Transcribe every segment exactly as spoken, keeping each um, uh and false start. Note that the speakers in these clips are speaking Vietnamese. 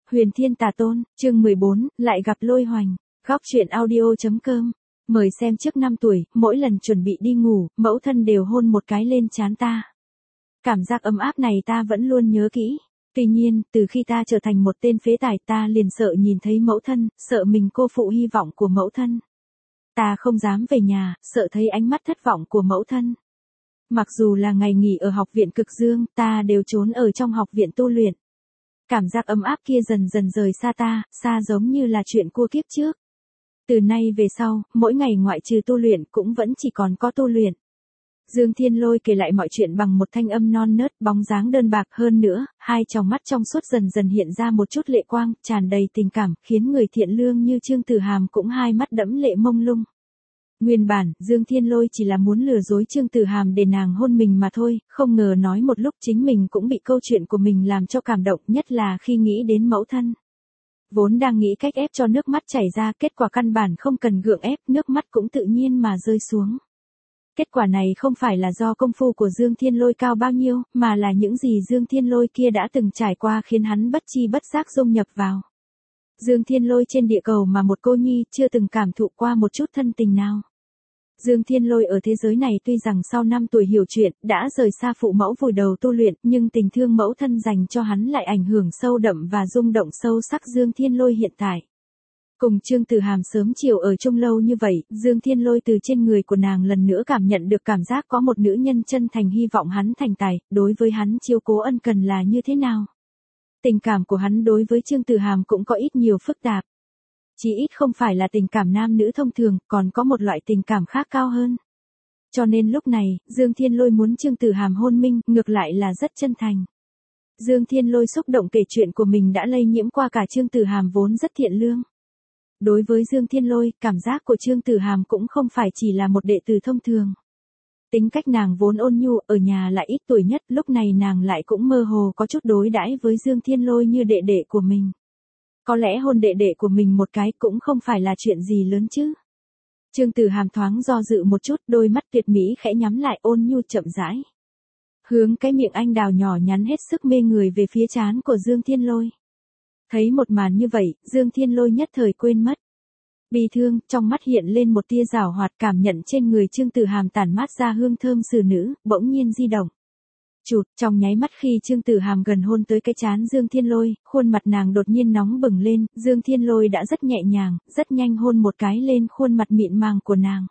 Huyền Thiên Tà Tôn, chương mười bốn, lại gặp Lôi Hoành. Góc truyện audio chấm com. Mời xem. Trước năm tuổi, mỗi lần chuẩn bị đi ngủ, mẫu thân đều hôn một cái lên trán ta. Cảm giác ấm áp này ta vẫn luôn nhớ kỹ. Tuy nhiên, từ khi ta trở thành một tên phế tài, ta liền sợ nhìn thấy mẫu thân, sợ mình cô phụ hy vọng của mẫu thân. Ta không dám về nhà, sợ thấy ánh mắt thất vọng của mẫu thân. Mặc dù là ngày nghỉ ở học viện Cực Dương, ta đều trốn ở trong học viện tu luyện. Cảm giác ấm áp kia dần dần rời xa ta, xa giống như là chuyện cua kiếp trước. Từ nay về sau, mỗi ngày ngoại trừ tu luyện cũng vẫn chỉ còn có tu luyện. Dương Thiên Lôi kể lại mọi chuyện bằng một thanh âm non nớt, bóng dáng đơn bạc hơn nữa, hai tròng mắt trong suốt dần dần hiện ra một chút lệ quang, tràn đầy tình cảm, khiến người thiện lương như Trương Tử Hàm cũng hai mắt đẫm lệ mông lung. Nguyên bản, Dương Thiên Lôi chỉ là muốn lừa dối Trương Tử Hàm để nàng hôn mình mà thôi, không ngờ nói một lúc chính mình cũng bị câu chuyện của mình làm cho cảm động, nhất là khi nghĩ đến mẫu thân. Vốn đang nghĩ cách ép cho nước mắt chảy ra, kết quả căn bản không cần gượng ép, nước mắt cũng tự nhiên mà rơi xuống. Kết quả này không phải là do công phu của Dương Thiên Lôi cao bao nhiêu, mà là những gì Dương Thiên Lôi kia đã từng trải qua khiến hắn bất chi bất giác dung nhập vào. Dương Thiên Lôi trên địa cầu mà một cô nhi chưa từng cảm thụ qua một chút thân tình nào. Dương Thiên Lôi ở thế giới này tuy rằng sau năm tuổi hiểu chuyện, đã rời xa phụ mẫu vùi đầu tu luyện, nhưng tình thương mẫu thân dành cho hắn lại ảnh hưởng sâu đậm và rung động sâu sắc Dương Thiên Lôi hiện tại. Cùng Trương Tử Hàm sớm chiều ở chung lâu như vậy, Dương Thiên Lôi từ trên người của nàng lần nữa cảm nhận được cảm giác có một nữ nhân chân thành hy vọng hắn thành tài, đối với hắn chiếu cố ân cần là như thế nào. Tình cảm của hắn đối với Trương Tử Hàm cũng có ít nhiều phức tạp. Chỉ ít không phải là tình cảm nam nữ thông thường, còn có một loại tình cảm khác cao hơn. Cho nên lúc này, Dương Thiên Lôi muốn Trương Tử Hàm hôn minh, ngược lại là rất chân thành. Dương Thiên Lôi xúc động kể chuyện của mình đã lây nhiễm qua cả Trương Tử Hàm vốn rất thiện lương. Đối với Dương Thiên Lôi, cảm giác của Trương Tử Hàm cũng không phải chỉ là một đệ tử thông thường. Tính cách nàng vốn ôn nhu, ở nhà lại ít tuổi nhất, lúc này nàng lại cũng mơ hồ có chút đối đãi với Dương Thiên Lôi như đệ đệ của mình. Có lẽ hôn đệ đệ của mình một cái cũng không phải là chuyện gì lớn chứ. Trương Tử Hàm thoáng do dự một chút, đôi mắt tuyệt mỹ khẽ nhắm lại, ôn nhu chậm rãi. Hướng cái miệng anh đào nhỏ nhắn hết sức mê người về phía trán của Dương Thiên Lôi. Thấy một màn như vậy, Dương Thiên Lôi nhất thời quên mất. Bi thương, trong mắt hiện lên một tia giảo hoạt, cảm nhận trên người Trương Tử Hàm tản mát ra hương thơm xử nữ, bỗng nhiên di động. Chụt, trong nháy mắt khi Trương Tử Hàm gần hôn tới cái trán Dương Thiên Lôi, khuôn mặt nàng đột nhiên nóng bừng lên, Dương Thiên Lôi đã rất nhẹ nhàng, rất nhanh hôn một cái lên khuôn mặt mịn màng của nàng.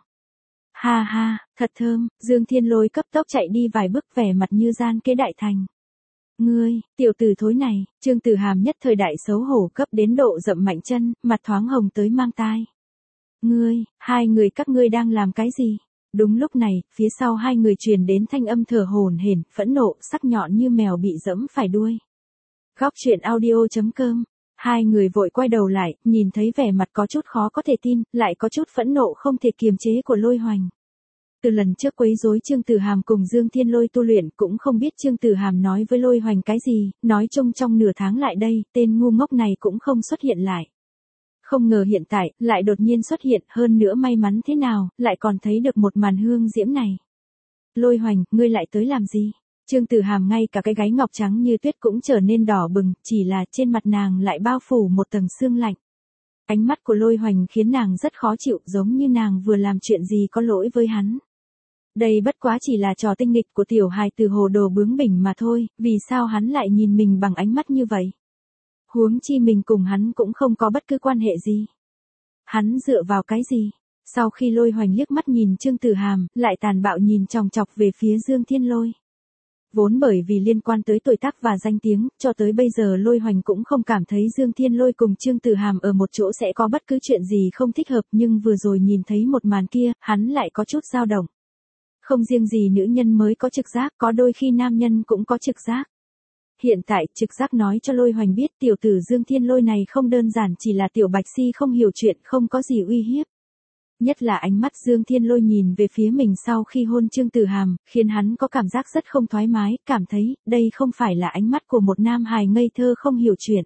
Ha ha, thật thơm, Dương Thiên Lôi cấp tốc chạy đi vài bước, vẻ mặt như gian kế đại thành. Ngươi, tiểu tử thối này, Trương Tử Hàm nhất thời đại xấu hổ cấp đến độ dậm mạnh chân, mặt thoáng hồng tới mang tai. Ngươi, hai người các ngươi đang làm cái gì? Đúng lúc này, phía sau hai người truyền đến thanh âm thở hổn hển, phẫn nộ, sắc nhọn như mèo bị giẫm phải đuôi. Góc truyện audio chấm com. Hai người vội quay đầu lại, nhìn thấy vẻ mặt có chút khó có thể tin, lại có chút phẫn nộ không thể kiềm chế của Lôi Hoành. Từ lần trước quấy rối Trương Tử Hàm cùng Dương Thiên Lôi tu luyện, cũng không biết Trương Tử Hàm nói với Lôi Hoành cái gì, nói chung trong nửa tháng lại đây, tên ngu ngốc này cũng không xuất hiện lại. Không ngờ hiện tại, lại đột nhiên xuất hiện, hơn nữa may mắn thế nào, lại còn thấy được một màn hương diễm này. Lôi Hoành, ngươi lại tới làm gì? Trương Tử Hàm ngay cả cái gáy ngọc trắng như tuyết cũng trở nên đỏ bừng, chỉ là trên mặt nàng lại bao phủ một tầng sương lạnh. Ánh mắt của Lôi Hoành khiến nàng rất khó chịu, giống như nàng vừa làm chuyện gì có lỗi với hắn. Đây bất quá chỉ là trò tinh nghịch của tiểu hài từ hồ đồ bướng bỉnh mà thôi, vì sao hắn lại nhìn mình bằng ánh mắt như vậy? Huống chi mình cùng hắn cũng không có bất cứ quan hệ gì. Hắn dựa vào cái gì? Sau khi Lôi Hoành liếc mắt nhìn Trương Tử Hàm, lại tàn bạo nhìn chòng chọc về phía Dương Thiên Lôi. Vốn bởi vì liên quan tới tuổi tác và danh tiếng, cho tới bây giờ Lôi Hoành cũng không cảm thấy Dương Thiên Lôi cùng Trương Tử Hàm ở một chỗ sẽ có bất cứ chuyện gì không thích hợp, nhưng vừa rồi nhìn thấy một màn kia, hắn lại có chút dao động. Không riêng gì nữ nhân mới có trực giác, có đôi khi nam nhân cũng có trực giác. Hiện tại, trực giác nói cho Lôi Hoành biết tiểu tử Dương Thiên Lôi này không đơn giản chỉ là tiểu bạch si không hiểu chuyện, không có gì uy hiếp. Nhất là ánh mắt Dương Thiên Lôi nhìn về phía mình sau khi hôn Trương Tử Hàm, khiến hắn có cảm giác rất không thoải mái, cảm thấy, đây không phải là ánh mắt của một nam hài ngây thơ không hiểu chuyện.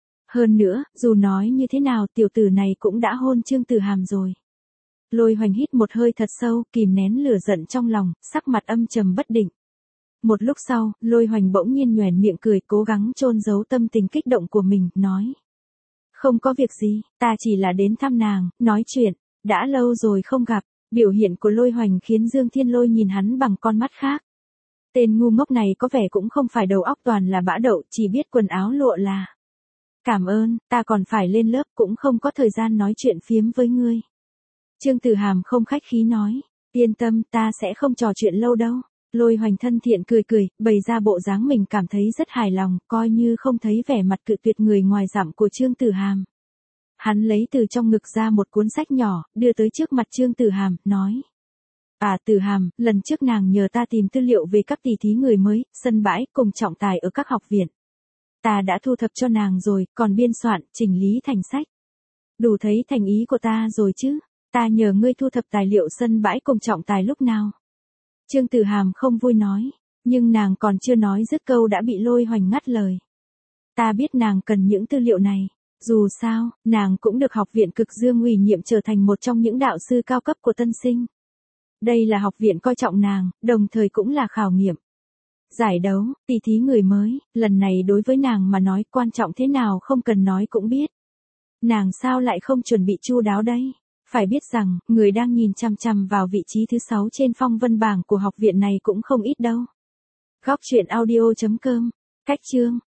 Hơn nữa, dù nói như thế nào tiểu tử này cũng đã hôn Trương Tử Hàm rồi. Lôi Hoành hít một hơi thật sâu, kìm nén lửa giận trong lòng, sắc mặt âm trầm bất định. Một lúc sau, Lôi Hoành bỗng nhiên nhoẻn miệng cười, cố gắng chôn giấu tâm tình kích động của mình, nói. Không có việc gì, ta chỉ là đến thăm nàng, nói chuyện, đã lâu rồi không gặp. Biểu hiện của Lôi Hoành khiến Dương Thiên Lôi nhìn hắn bằng con mắt khác. Tên ngu ngốc này có vẻ cũng không phải đầu óc toàn là bã đậu, chỉ biết quần áo lụa là. Cảm ơn, ta còn phải lên lớp, cũng không có thời gian nói chuyện phiếm với ngươi. Trương Tử Hàm không khách khí nói, yên tâm, ta sẽ không trò chuyện lâu đâu. Lôi Hoành thân thiện cười cười, bày ra bộ dáng mình cảm thấy rất hài lòng, coi như không thấy vẻ mặt cự tuyệt người ngoài dặm của Trương Tử Hàm. Hắn lấy từ trong ngực ra một cuốn sách nhỏ, đưa tới trước mặt Trương Tử Hàm, nói. À Tử Hàm, lần trước nàng nhờ ta tìm tư liệu về các tỷ thí người mới, sân bãi, cùng trọng tài ở các học viện. Ta đã thu thập cho nàng rồi, còn biên soạn, chỉnh lý thành sách. Đủ thấy thành ý của ta rồi chứ, ta nhờ ngươi thu thập tài liệu sân bãi cùng trọng tài lúc nào. Trương Tử Hàm không vui nói, nhưng nàng còn chưa nói dứt câu đã bị Lôi Hoành ngắt lời. Ta biết nàng cần những tư liệu này. Dù sao, nàng cũng được học viện Cực Dương ủy nhiệm trở thành một trong những đạo sư cao cấp của tân sinh. Đây là học viện coi trọng nàng, đồng thời cũng là khảo nghiệm. Giải đấu, tỷ thí người mới, lần này đối với nàng mà nói quan trọng thế nào không cần nói cũng biết. Nàng sao lại không chuẩn bị chu đáo đây? Phải biết rằng, người đang nhìn chằm chằm vào vị trí thứ sáu trên phong vân bảng của học viện này cũng không ít đâu. Góc truyện audio chấm com, cách chương.